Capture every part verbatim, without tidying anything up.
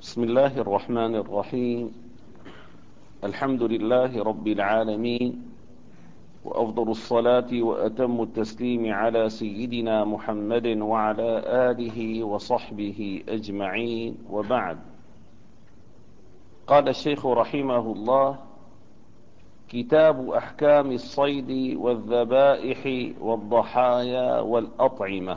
بسم الله الرحمن الرحيم. الحمد لله رب العالمين، وأفضل الصلاة وأتم التسليم على سيدنا محمد وعلى آله وصحبه أجمعين، وبعد. قال الشيخ رحمه الله: كتاب أحكام الصيد والذبائح والضحايا والأطعمة.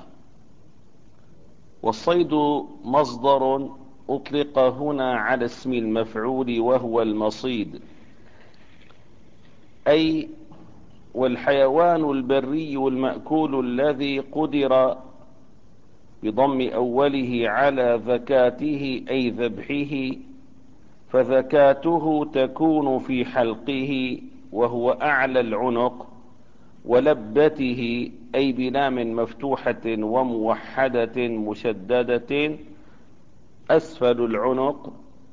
والصيد مصدر أطلق هنا على اسم المفعول وهو المصيد، أي والحيوان البري المأكول الذي قدر بضم أوله على ذكاته أي ذبحه، فذكاته تكون في حلقه وهو أعلى العنق، ولبته أي بلام مفتوحة وموحدة مشددة أسفل العنق،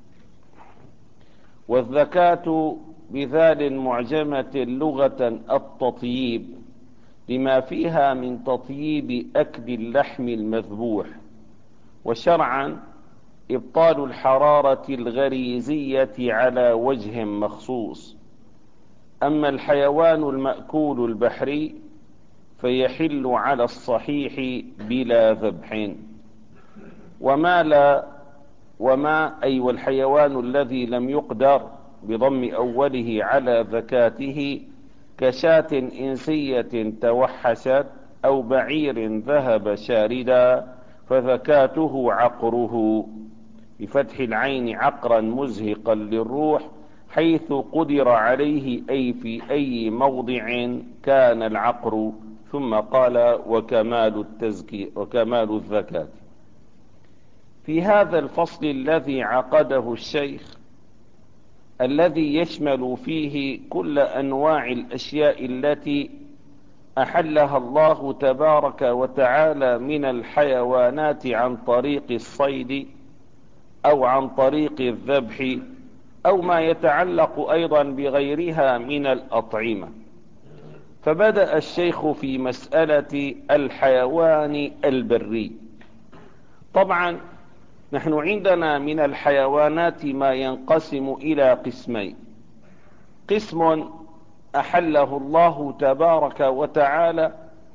والذكاة بذال معجمة لغة التطييب لما فيها من تطييب أكل اللحم المذبوح، وشرعا إبطال الحرارة الغريزية على وجه مخصوص. أما الحيوان المأكول البحري فيحل على الصحيح بلا ذبح. وما لا وما أي والحيوان الذي لم يقدر بضم أوله على ذكاته كشاة إنسية توحشت أو بعير ذهب شاردا، فذكاته عقره بفتح العين عقرا مزهقا للروح، حيث قدر عليه أي في أي موضع كان العقر. ثم قال: وكمال التزكي وكمال الذكاة. في هذا الفصل الذي عقده الشيخ، الذي يشمل فيه كل أنواع الأشياء التي أحلها الله تبارك وتعالى من الحيوانات عن طريق الصيد أو عن طريق الذبح، أو ما يتعلق أيضا بغيرها من الأطعمة، فبدأ الشيخ في مسألة الحيوان البري. طبعا نحن عندنا من الحيوانات ما ينقسم إلى قسمين: قسم أحله الله تبارك وتعالى،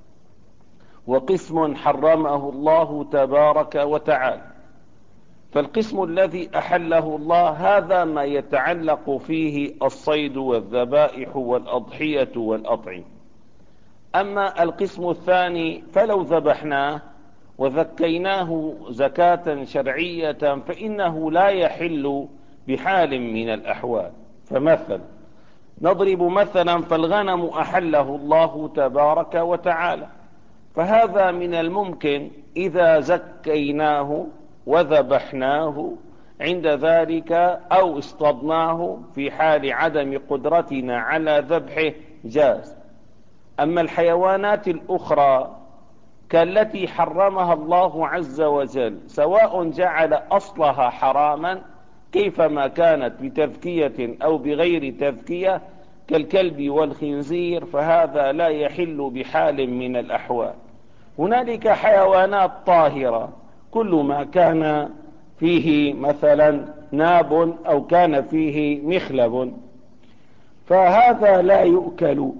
وقسم حرمه الله تبارك وتعالى. فالقسم الذي أحله الله هذا ما يتعلق فيه الصيد والذبائح والأضحية والأطعمة. أما القسم الثاني فلو ذبحناه وذكيناه زكاة شرعية فإنه لا يحل بحال من الأحوال. فمثل نضرب مثلا: فالغنم أحله الله تبارك وتعالى، فهذا من الممكن إذا زكيناه وذبحناه عند ذلك أو اصطدناه في حال عدم قدرتنا على ذبحه جاز. أما الحيوانات الأخرى كالتي حرمها الله عز وجل، سواء جعل أصلها حراما كيفما كانت بتذكية أو بغير تذكية كالكلب والخنزير، فهذا لا يحل بحال من الأحوال. هنالك حيوانات طاهرة، كل ما كان فيه مثلا ناب أو كان فيه مخلب فهذا لا يؤكل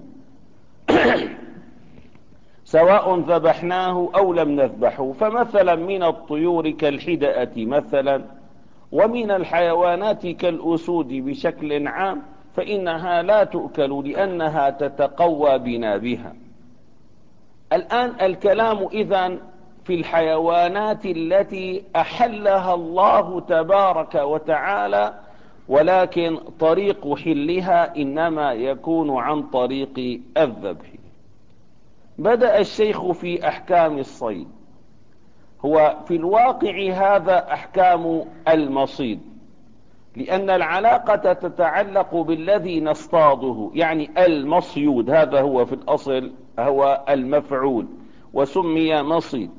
سواء ذبحناه أو لم نذبحه. فمثلا من الطيور كالحدأة مثلا، ومن الحيوانات كالأسود بشكل عام، فإنها لا تؤكل لأنها تتقوى بنابها. الآن الكلام إذن في الحيوانات التي أحلها الله تبارك وتعالى، ولكن طريق حلها إنما يكون عن طريق الذبح. بدأ الشيخ في أحكام الصيد. هو في الواقع هذا أحكام المصيد، لأن العلاقة تتعلق بالذي نصطاده، يعني المصيود هذا هو في الأصل هو المفعول وسمي مصيد.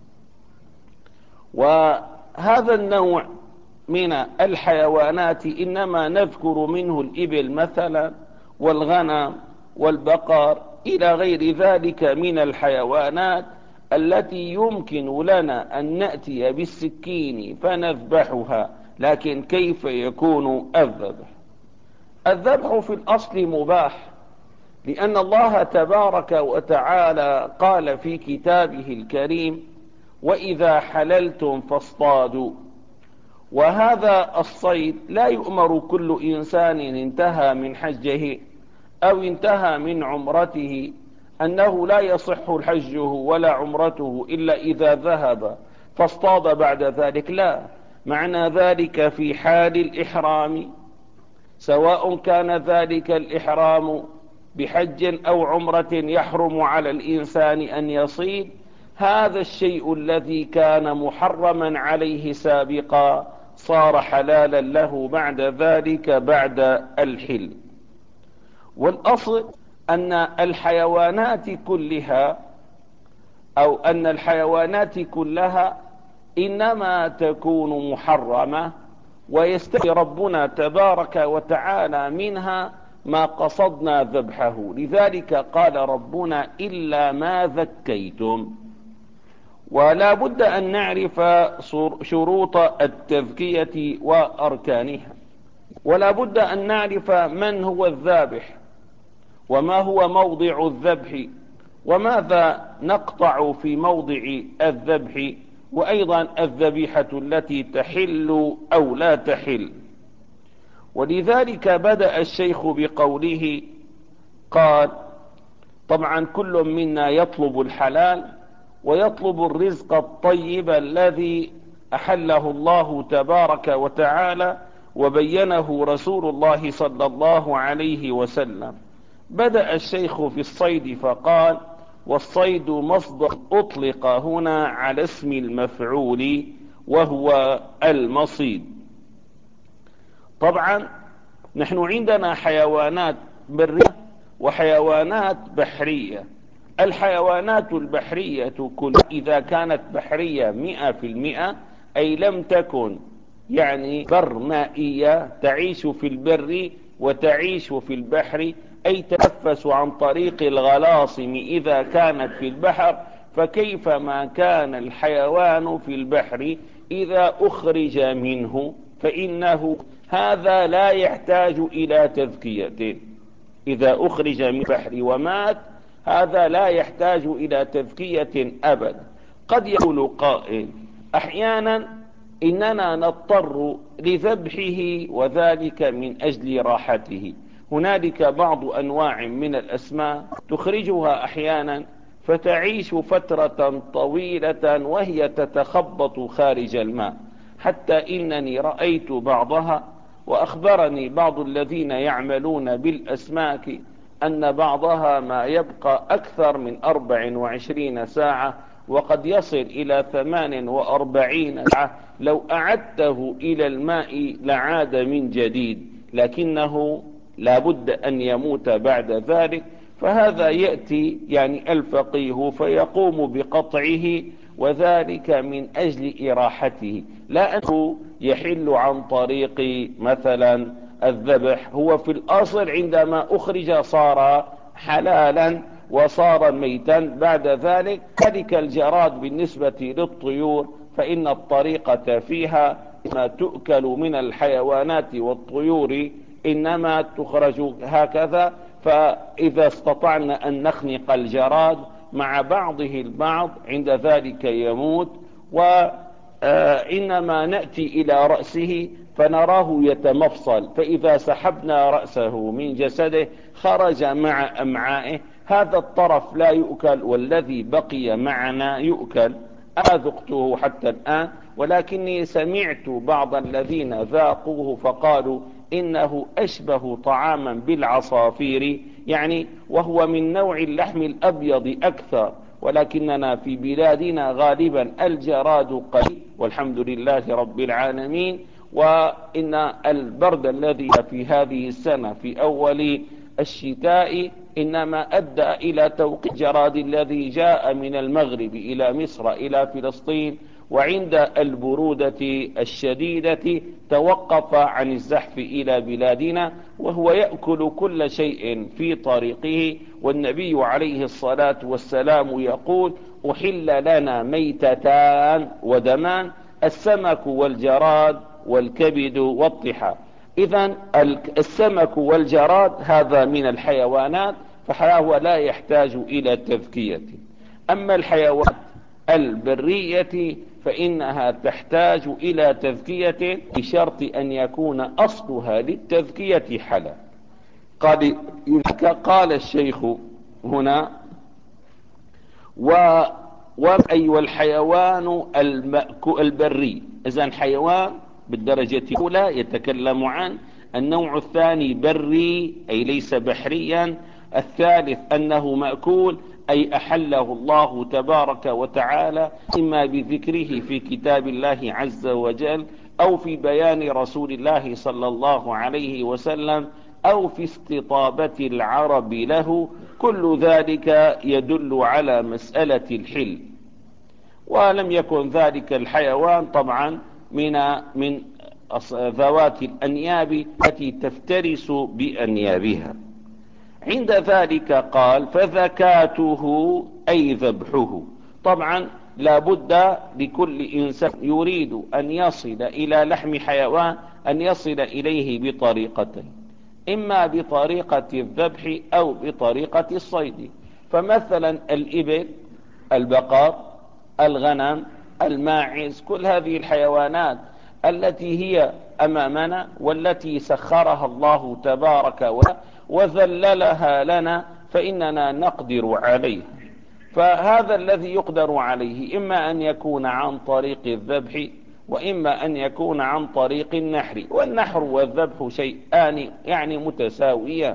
وهذا النوع من الحيوانات إنما نذكر منه الإبل مثلا والغنم والبقر إلى غير ذلك من الحيوانات التي يمكن لنا أن نأتي بالسكين فنذبحها لكن كيف يكون الذبح؟ الذبح في الأصل مباح، لأن الله تبارك وتعالى قال في كتابه الكريم: وإذا حللتم فاصطادوا. وهذا الصيد لا يؤمر كل إنسان انتهى من حجه أو انتهى من عمرته أنه لا يصح حجه ولا عمرته إلا إذا ذهب فاصطاد بعد ذلك. لا، معنى ذلك في حال الإحرام، سواء كان ذلك الإحرام بحج أو عمرة يحرم على الإنسان أن يصيد، هذا الشيء الذي كان محرما عليه سابقا صار حلالا له بعد ذلك بعد الحل. والأصل أن الحيوانات كلها أو أن الحيوانات كلها إنما تكون محرمة، ويستثني ربنا تبارك وتعالى منها ما قصدنا ذبحه. لذلك قال ربنا: إلا ما ذكيتم. ولا بد أن نعرف شروط التذكية وأركانها، ولا بد أن نعرف من هو الذابح، وما هو موضع الذبح، وماذا نقطع في موضع الذبح، وأيضا الذبيحة التي تحل أو لا تحل. ولذلك بدأ الشيخ بقوله، قال: طبعا كل منا يطلب الحلال ويطلب الرزق الطيب الذي أحله الله تبارك وتعالى وبينه رسول الله صلى الله عليه وسلم. بدأ الشيخ في الصيد فقال: والصيد مصدر أطلق هنا على اسم المفعول وهو المصيد. طبعا نحن عندنا حيوانات برية وحيوانات بحرية. الحيوانات البحرية كلها إذا كانت بحرية مئة في المئة، أي لم تكن يعني برمائية تعيش في البر وتعيش في البحر، أي تنفس عن طريق الغلاصم إذا كانت في البحر، فكيف ما كان الحيوان في البحر إذا أخرج منه فإنه هذا لا يحتاج إلى تذكية. إذا أخرج من البحر ومات هذا لا يحتاج إلى تذكية أبدا. قد يقول قائل: أحيانا إننا نضطر لذبحه وذلك من أجل راحته. هنالك بعض أنواع من الأسماك تخرجها أحيانا فتعيش فترة طويلة وهي تتخبط خارج الماء، حتى إنني رأيت بعضها، وأخبرني بعض الذين يعملون بالأسماك أن بعضها ما يبقى أكثر من أربع وعشرين ساعة، وقد يصل إلى ثمان وأربعين ساعة لو أعدته إلى الماء لعاد من جديد، لكنه لا بد أن يموت بعد ذلك. فهذا يأتي يعني الفقيه فيقوم بقطعه، وذلك من أجل إراحته، لا أنه يحل عن طريق مثلا الذبح. هو في الأصل عندما أخرج صار حلالا وصار ميتا بعد ذلك. ذلك الجراد بالنسبة للطيور فإن الطريقة فيها ما تؤكل من الحيوانات والطيور إنما تخرج هكذا. فإذا استطعنا أن نخنق الجراد مع بعضه البعض عند ذلك يموت، وإنما نأتي إلى رأسه فنراه يتمفصل، فإذا سحبنا رأسه من جسده خرج مع أمعائه. هذا الطرف لا يؤكل والذي بقي معنا يؤكل. أنا ذقته حتى الآن، ولكني سمعت بعض الذين ذاقوه فقالوا إنه أشبه طعاما بالعصافير، يعني وهو من نوع اللحم الأبيض أكثر، ولكننا في بلادنا غالبا الجراد قليل والحمد لله رب العالمين. وإن البرد الذي في هذه السنة في أول الشتاء إنما أدى إلى توقيع الجراد الذي جاء من المغرب إلى مصر إلى فلسطين، وعند البرودة الشديدة توقف عن الزحف إلى بلادنا، وهو يأكل كل شيء في طريقه. والنبي عليه الصلاة والسلام يقول: أحل لنا ميتتان ودمان، السمك والجراد والكبد والطحال. إذن السمك والجراد هذا من الحيوانات، فهو لا يحتاج إلى تذكية. أما الحيوانات البرية فإنها تحتاج إلى تذكية بشرط أن يكون أصلها للتذكية حلال. قال قال الشيخ هنا و وأي والحيوان البري. إذن حيوان بالدرجة الأولى يتكلم عن النوع الثاني بري أي ليس بحريا، الثالث أنه مأكول أي أحله الله تبارك وتعالى إما بذكره في كتاب الله عز وجل أو في بيان رسول الله صلى الله عليه وسلم أو في استطابة العرب له. كل ذلك يدل على مسألة الحل. ولم يكن ذلك الحيوان طبعا من من ذوات الأنياب التي تفترس بأنيابها. عند ذلك قال فذكاته أي ذبحه. طبعا لا بد لكل إنسان يريد أن يصل إلى لحم حيوان أن يصل إليه بطريقتين، إما بطريقة الذبح أو بطريقة الصيد. فمثلا الإبل، البقر، الغنم، الماعز، كل هذه الحيوانات التي هي أمامنا والتي سخرها الله تبارك وتعالى وذللها لنا فإننا نقدر عليها. فهذا الذي يقدر عليه إما أن يكون عن طريق الذبح وإما أن يكون عن طريق النحر، والنحر والذبح شيئان يعني متساويان.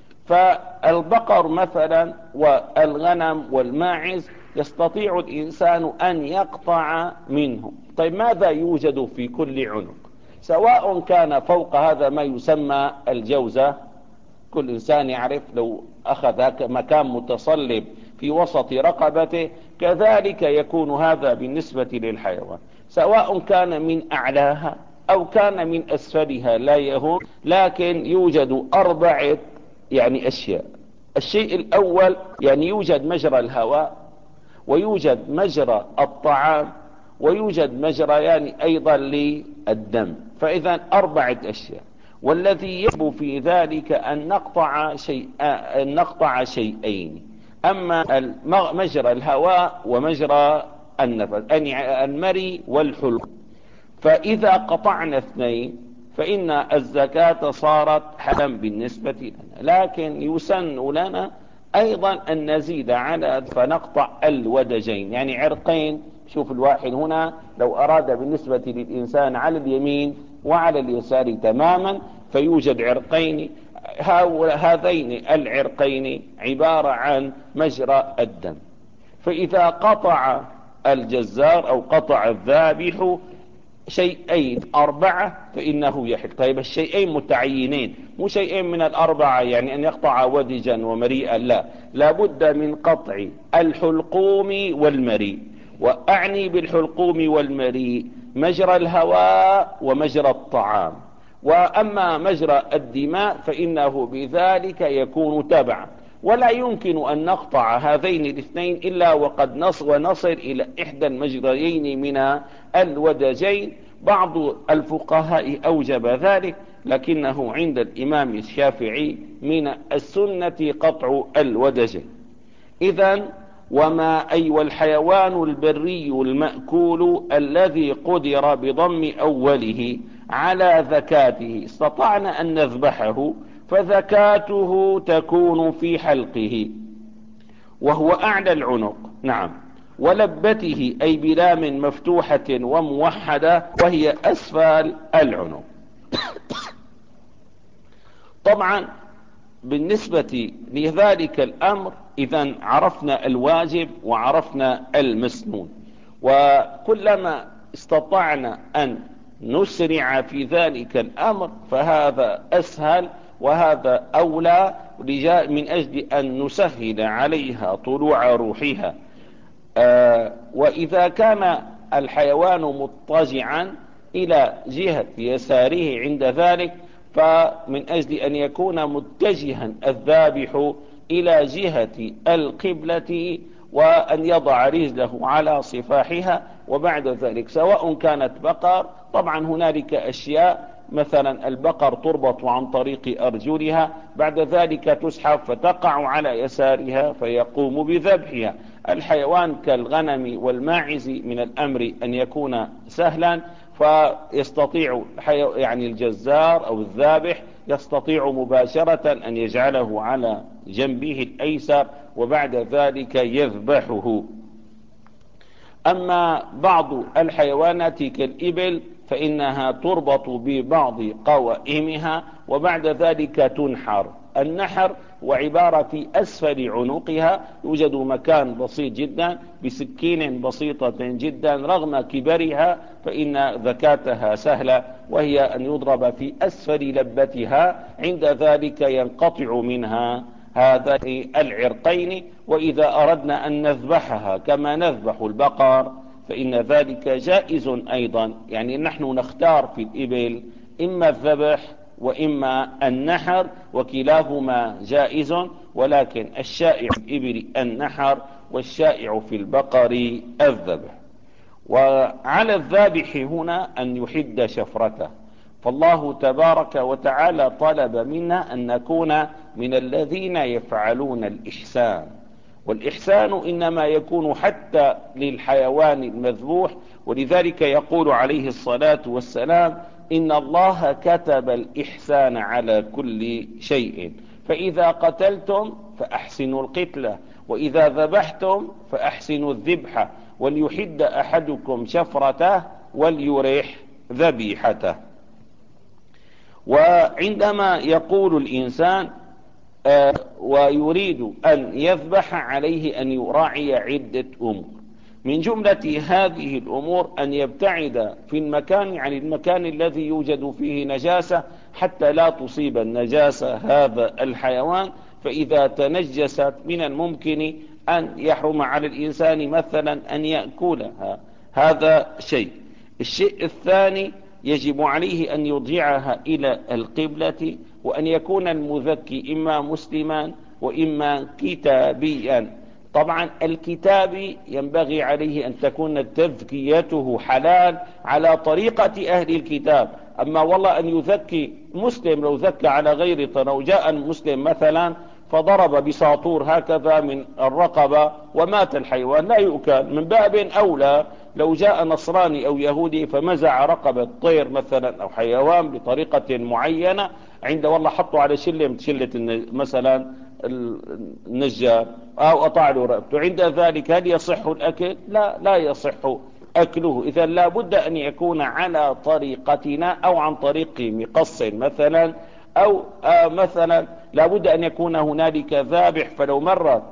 فالبقر مثلا والغنم والماعز يستطيع الإنسان أن يقطع منهم. طيب ماذا يوجد في كل عنق؟ سواء كان فوق هذا ما يسمى الجوزة، كل إنسان يعرف لو أخذ مكان متصلب في وسط رقبته كذلك يكون هذا بالنسبة للحيوان، سواء كان من أعلاها أو كان من أسفلها لا يهم. لكن يوجد أربعة يعني أشياء. الشيء الأول يعني يوجد مجرى الهواء، ويوجد مجرى الطعام، ويوجد مجرى يعني أيضا للدم. فإذا أربعة أشياء، والذي يجب في ذلك أن نقطع شيء أن نقطع شيئين، أما مجرى الهواء ومجرى النفس يعني المري والحلق. فإذا قطعنا اثنين فإن الزكاة صارت حلالا بالنسبة لنا، لكن يسن لنا أيضا أن نزيد على فنقطع الودجين يعني عرقين. شوف الواحد هنا لو أراد بالنسبة للإنسان على اليمين وعلى اليسار تماما فيوجد عرقين، هذين العرقين عبارة عن مجرى الدم. فإذا قطع الجزار أو قطع الذابح شيئين أربعة فإنه يحل. طيب الشيئين متعينين، مو شيئين من الأربعة يعني أن يقطع ودجا ومريئا، لا، لابد من قطع الحلقوم والمريء. وأعني بالحلقوم والمريء مجرى الهواء ومجرى الطعام. وأما مجرى الدماء فإنه بذلك يكون تبعا، ولا يمكن أن نقطع هذين الاثنين إلا وقد نصل ونصل إلى إحدى المجريين من الودجين. بعض الفقهاء أوجب ذلك، لكنه عند الإمام الشافعي من السنة قطع الودجين. إذن وما أي والحيوان البري المأكول الذي قدر بضم أوله على ذكاته استطعنا أن نذبحه فذكاته تكون في حلقه وهو أعلى العنق، نعم، ولبته أي بلام مفتوحة وموحدة وهي أسفل العنق. طبعا بالنسبة لذلك الأمر إذن عرفنا الواجب وعرفنا المسنون، وكلما استطعنا أن نسرع في ذلك الأمر فهذا أسهل وهذا أولى من أجل أن نسهل عليها طلوع روحها. آه وإذا كان الحيوان مضطجعا إلى جهة يساره عند ذلك فمن أجل أن يكون متجها الذابح إلى جهة القبلة وأن يضع رجله على صفاحها، وبعد ذلك سواء كانت بقر طبعا هنالك أشياء مثلا البقر تربط عن طريق أرجلها، بعد ذلك تسحب فتقع على يسارها فيقوم بذبحها. الحيوان كالغنم والماعز من الأمر أن يكون سهلا، فيستطيع يعني الجزار أو الذابح يستطيع مباشرة أن يجعله على جنبه الأيسر وبعد ذلك يذبحه. أما بعض الحيوانات كالإبل فإنها تربط ببعض قوائمها وبعد ذلك تنحر. النحر وعبارة في أسفل عنقها يوجد مكان بسيط جدا بسكين بسيطة جدا، رغم كبرها فإن ذكاتها سهلة، وهي أن يضرب في أسفل لبتها، عند ذلك ينقطع منها هذا العرقين. وإذا أردنا أن نذبحها كما نذبح البقر فإن ذلك جائز أيضا. يعني نحن نختار في الإبل إما الذبح وإما النحر، وكلاهما جائز، ولكن الشائع في الإبل النحر والشائع في البقر الذبح. وعلى الذابح هنا أن يحد شفرته، فالله تبارك وتعالى طلب منا أن نكون من الذين يفعلون الإحسان، والإحسان إنما يكون حتى للحيوان المذبوح. ولذلك يقول عليه الصلاة والسلام: إن الله كتب الإحسان على كل شيء، فإذا قتلتم فأحسنوا القتلة، وإذا ذبحتم فأحسنوا الذبحة، وليحد أحدكم شفرته وليريح ذبيحته. وعندما يقول الإنسان آه ويريد أن يذبح عليه أن يراعي عدة أمور. من جملة هذه الأمور أن يبتعد في المكان عن المكان الذي يوجد فيه نجاسة حتى لا تصيب النجاسة هذا الحيوان، فإذا تنجست من الممكن أن يحرم على الإنسان مثلا أن يأكلها، هذا شيء. الشيء الثاني يجب عليه أن يرجعها إلى القبلة، وأن يكون المذكي إما مسلما وإما كتابيا. طبعا الكتابي ينبغي عليه أن تكون تذكيته حلال على طريقة أهل الكتاب. أما والله أن يذكي مسلم، لو ذكى على غير طريقة، جاء المسلم مثلا فضرب بساطور هكذا من الرقبة ومات الحيوان لا يؤكل، من باب أولى لو جاء نصراني أو يهودي فمزع رقبة طير مثلا أو حيوان بطريقة معينة، عند والله حطوا على شلة شلة مثلا النجار أو قطع له رقبته، عند ذلك هل يصح الأكل؟ لا، لا يصح أكله. إذا لا بد أن يكون على طريقتنا أو عن طريق مقص مثلا، أو آه مثلا لا بد أن يكون هنالك ذابح. فلو مرت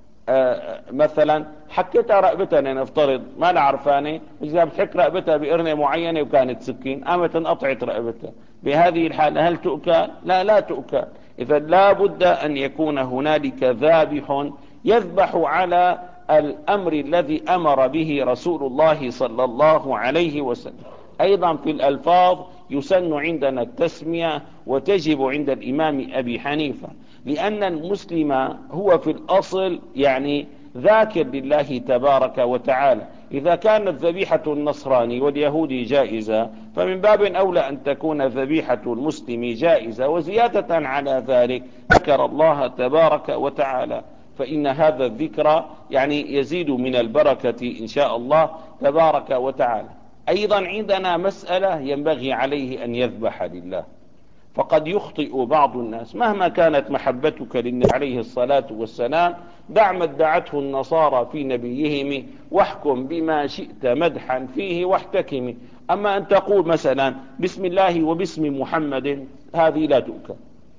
آه مثلا حكتها رقبتها، نفترض ما نعرفاني، إذا بتحك رقبتها بقرنة معينة وكانت سكين قامت انقطعت رقبتها، بهذه الحالة هل تؤكل؟ لا، لا تؤكل. إذا لا بد أن يكون هنالك ذابح يذبح على الأمر الذي أمر به رسول الله صلى الله عليه وسلم. أيضا في الألفاظ يسن عندنا التسمية، وتجب عند الإمام أبي حنيفة، لأن المسلم هو في الأصل يعني ذاكر لله تبارك وتعالى. إذا كانت ذبيحة النصراني واليهودي جائزة، فمن باب أولى أن تكون ذبيحة المسلم جائزة. وزيادة على ذلك ذكر الله تبارك وتعالى، فإن هذا الذكر يعني يزيد من البركة إن شاء الله تبارك وتعالى. أيضا عندنا مسألة ينبغي عليه أن يذبح لله، فقد يخطئ بعض الناس مهما كانت محبتك للنبي عليه الصلاة والسلام، دع ما ادعته النصارى في نبيهم واحكم بما شئت مدحا فيه واحتكم. أما أن تقول مثلا بسم الله وباسم محمد، هذه لا تؤكل.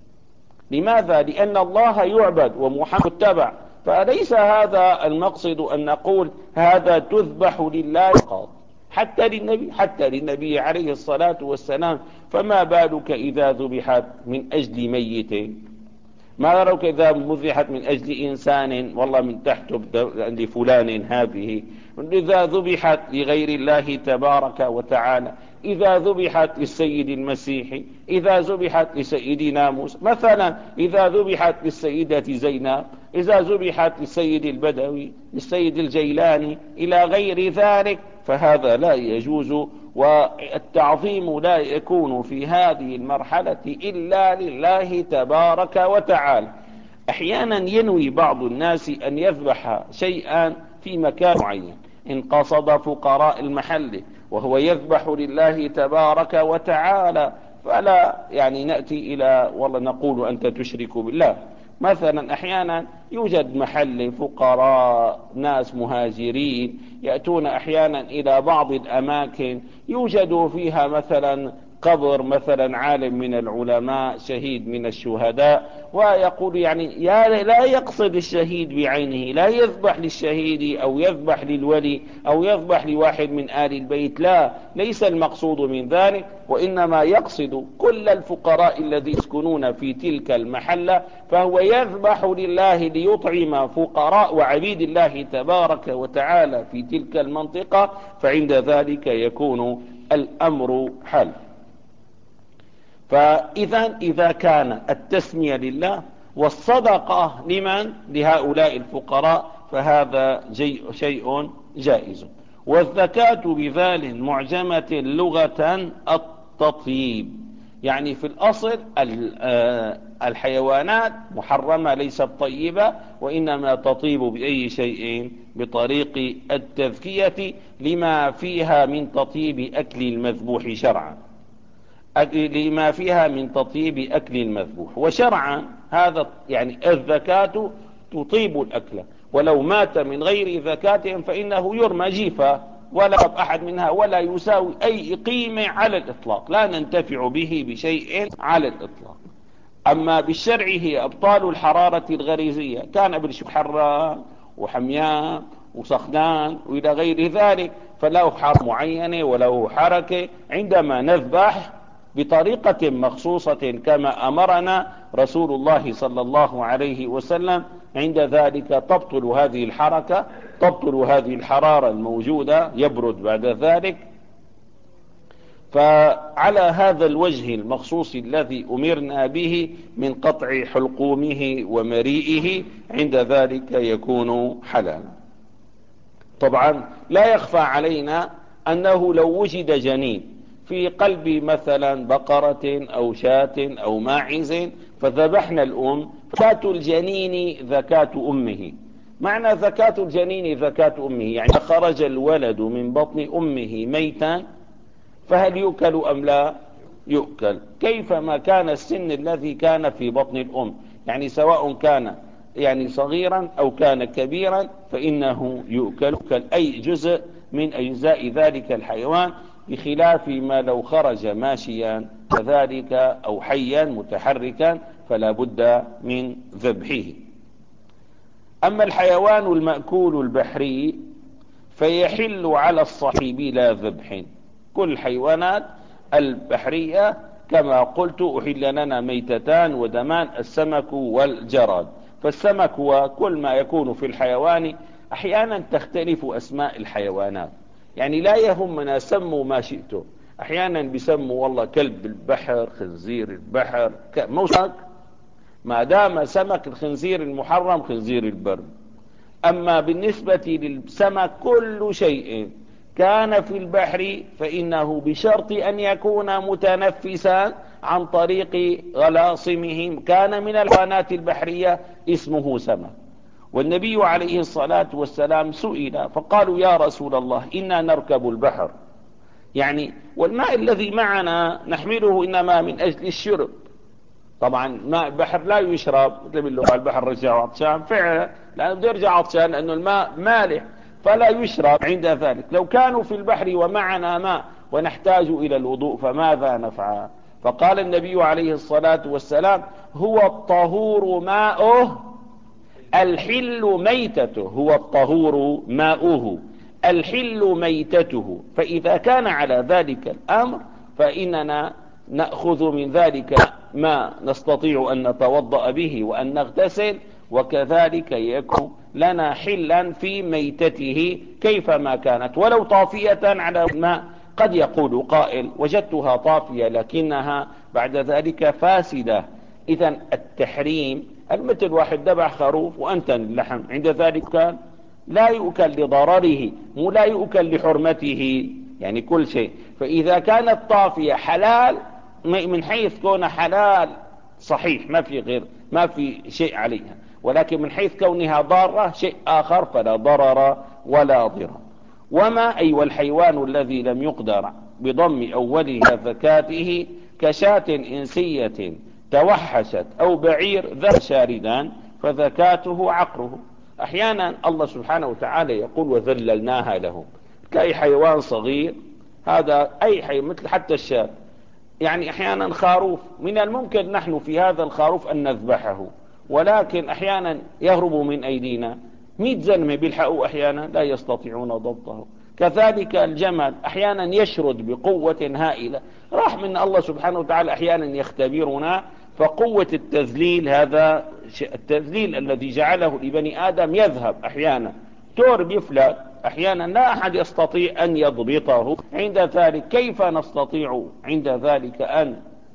لماذا؟ لأن الله يعبد ومحمد تبع، فليس هذا المقصد أن نقول هذا تذبح لله فقط، حتى للنبي حتى للنبي عليه الصلاة والسلام. فما بالك إذا ذبحت من أجل ميت؟ ما بالك إذا ذبحت من أجل إنسان والله من تحت لفلان هذه؟ إذا ذبحت لغير الله تبارك وتعالى، إذا ذبحت للسيد المسيح، إذا ذبحت لسيدنا موسى مثلا، إذا ذبحت للسيدة زينب، إذا ذبحت للسيد البدوي، للسيد الجيلاني، إلى غير ذلك، فهذا لا يجوز والتعظيم لا يكون في هذه المرحلة إلا لله تبارك وتعالى. أحيانا ينوي بعض الناس أن يذبح شيئا في مكان معين، إن قصد فقراء المحل وهو يذبح لله تبارك وتعالى، فلا يعني نأتي إلى والله نقول أنت تشرك بالله. مثلا أحيانا يوجد محل فقراء، ناس مهاجرين يأتون أحيانا إلى بعض الأماكن يوجد فيها مثلا قبر مثلا عالم من العلماء، شهيد من الشهداء، ويقول يعني يا لا يقصد الشهيد بعينه، لا يذبح للشهيد أو يذبح للولي أو يذبح لواحد من آل البيت، لا، ليس المقصود من ذلك، وإنما يقصد كل الفقراء الذي يسكنون في تلك المحلة، فهو يذبح لله ليطعم فقراء وعبيد الله تبارك وتعالى في تلك المنطقة، فعند ذلك يكون الأمر حل. فإذا إذا كان التسمية لله والصدقة لمن؟ لهؤلاء الفقراء، فهذا شيء جائز. والزكاة بذال معجمة لغة التطيب، يعني في الأصل الحيوانات محرمة ليست طيبة، وإنما تطيب بأي شيء؟ بطريق التذكية لما فيها من تطيب أكل المذبوح شرعا، لما فيها من تطيب أكل المذبوح. وشرعا هذا يعني الزكاة تطيب الأكل، ولو مات من غير زكاة فإنه يرمى جيفا ولا يبقى أحد منها، ولا يساوي أي قيمة على الإطلاق، لا ننتفع به بشيء على الإطلاق. أما بالشرع هي أبطال الحرارة الغريزية، كان بالشبه حران وحميان وسخنان وإلى غير ذلك، فله حرارة معينة وله حركة، عندما نذبح بطريقة مخصوصة كما أمرنا رسول الله صلى الله عليه وسلم، عند ذلك تبطل هذه الحركة، تبطل هذه الحرارة الموجودة، يبرد بعد ذلك. فعلى هذا الوجه المخصوص الذي أمرنا به من قطع حلقومه ومريئه، عند ذلك يكون حلالا. طبعا لا يخفى علينا أنه لو وجد جنين في قلب مثلا بقرة أو شاة أو ماعز فذبحنا الأم، زكاة الجنين زكاة أمه. معنى زكاة الجنين زكاة أمه يعني خرج الولد من بطن أمه ميتا، فهل يؤكل أم لا؟ يؤكل، كيفما كان السن الذي كان في بطن الأم، يعني سواء كان يعني صغيرا أو كان كبيرا فإنه يؤكل أي جزء من أجزاء ذلك الحيوان، بخلاف ما لو خرج ماشيا كذلك أو حيا متحركا فلا بد من ذبحه. أما الحيوان المأكول البحري فيحل على الصحيح بلا ذبح. كل الحيوانات البحرية كما قلت أحل لنا ميتتان ودمان، السمك والجراد. فالسمك هو كل ما يكون في الحيوان. أحيانا تختلف أسماء الحيوانات، يعني لا يهمنا سموا ما شئتم، أحيانا بيسموا والله كلب البحر، خنزير البحر، موسك، ما دام سمك الخنزير المحرم خنزير البر. أما بالنسبة للسمك كل شيء كان في البحر فإنه بشرط أن يكون متنفسا عن طريق غلاصمه كان من الحيوانات البحرية اسمه سمك. والنبي عليه الصلاة والسلام سئل فقالوا يا رسول الله إنا نركب البحر، يعني والماء الذي معنا نحمله إنما من أجل الشرب. طبعا ماء البحر لا يشرب، مثل باللغة البحر رجع عطشان فعلا، لأنه بده يرجع عطشان لأنه الماء مالح فلا يشرب. عند ذلك لو كانوا في البحر ومعنا ماء ونحتاج إلى الوضوء فماذا نفعل؟ فقال النبي عليه الصلاة والسلام هو الطهور ماؤه الحل ميتته، هو الطهور ماؤه الحل ميتته. فإذا كان على ذلك الأمر فإننا نأخذ من ذلك ما نستطيع أن نتوضأ به وأن نغتسل، وكذلك يكون لنا حلا في ميتته كيفما كانت ولو طافية على الماء. قد يقول قائل وجدتها طافية لكنها بعد ذلك فاسدة. إذن التحريم مثل واحد ذبح خروف وأنتن اللحم، عند ذلك كان لا يؤكل لضرره، مو لا يؤكل لحرمته، يعني كل شيء. فإذا كانت طافية حلال من حيث كون حلال صحيح ما في غير ما في شيء عليها، ولكن من حيث كونها ضارة شيء آخر فلا ضرر ولا ضرر. وما أي والحيوان الذي لم يقدر بضم أوله زكاته كشاة إنسية توحشت أو بعير ذا شاردان فزكاته عقره. أحيانا الله سبحانه وتعالى يقول وذللناها لهم كأي حيوان صغير، هذا أي حي مثل حتى الشاة، يعني أحيانا خروف من الممكن نحن في هذا الخروف أن نذبحه، ولكن أحيانا يهرب من أيدينا، مئة زلمة بيلحقوا أحيانا لا يستطيعون ضبطه. كذلك الجمل أحيانا يشرد بقوة هائلة، راح من الله سبحانه وتعالى أحيانا يختبرنا. فقوة التذليل، هذا التذليل الذي جعله لبني آدم يذهب أحيانا، تور بيفلت أحيانا لا أحد يستطيع أن يضبطه. عند ذلك كيف نستطيع عند ذلك أن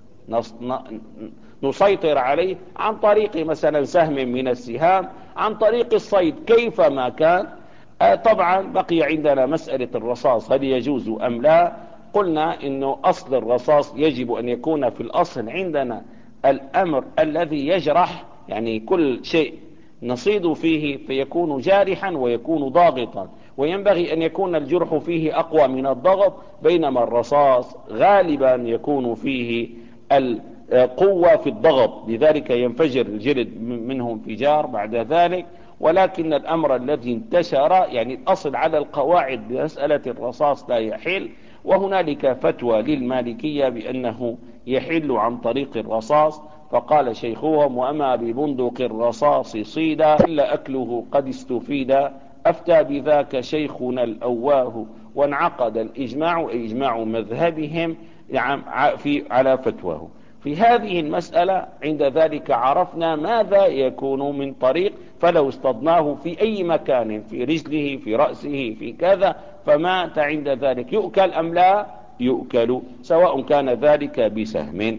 نسيطر عليه؟ عن طريق مثلا سهم من السهام، عن طريق الصيد كيفما كان. طبعا بقي عندنا مسألة الرصاص هل يجوز أم لا؟ قلنا إنه أصل الرصاص يجب أن يكون في الأصل عندنا الأمر الذي يجرح، يعني كل شيء نصيد فيه فيكون جارحا ويكون ضاغطا، وينبغي أن يكون الجرح فيه أقوى من الضغط، بينما الرصاص غالبا يكون فيه القوة في الضغط، لذلك ينفجر الجلد منه انفجار بعد ذلك. ولكن الأمر الذي انتشر يعني الأصل على القواعد بمسألة الرصاص لا يحل، وهنالك فتوى للمالكية بأنه يحل عن طريق الرصاص. فقال شيخهم وأما ببندق الرصاص صيدا إلا أكله قد استفيدا، أفتى بذاك شيخنا الأواه وانعقد الإجماع إجماع مذهبهم في على فتواه. في هذه المسألة عند ذلك عرفنا ماذا يكون من طريق، فلو اصطدناه في أي مكان في رجله في رأسه في كذا فمات عند ذلك يؤكل أم لا يؤكل، سواء كان ذلك بسهم.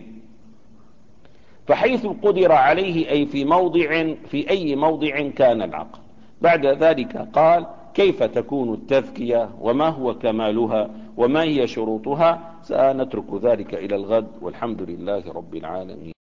فحيث قدر عليه أي في موضع في أي موضع كان العقل. بعد ذلك قال كيف تكون التذكية وما هو كمالها وما هي شروطها؟ سنترك ذلك إلى الغد، والحمد لله رب العالمين.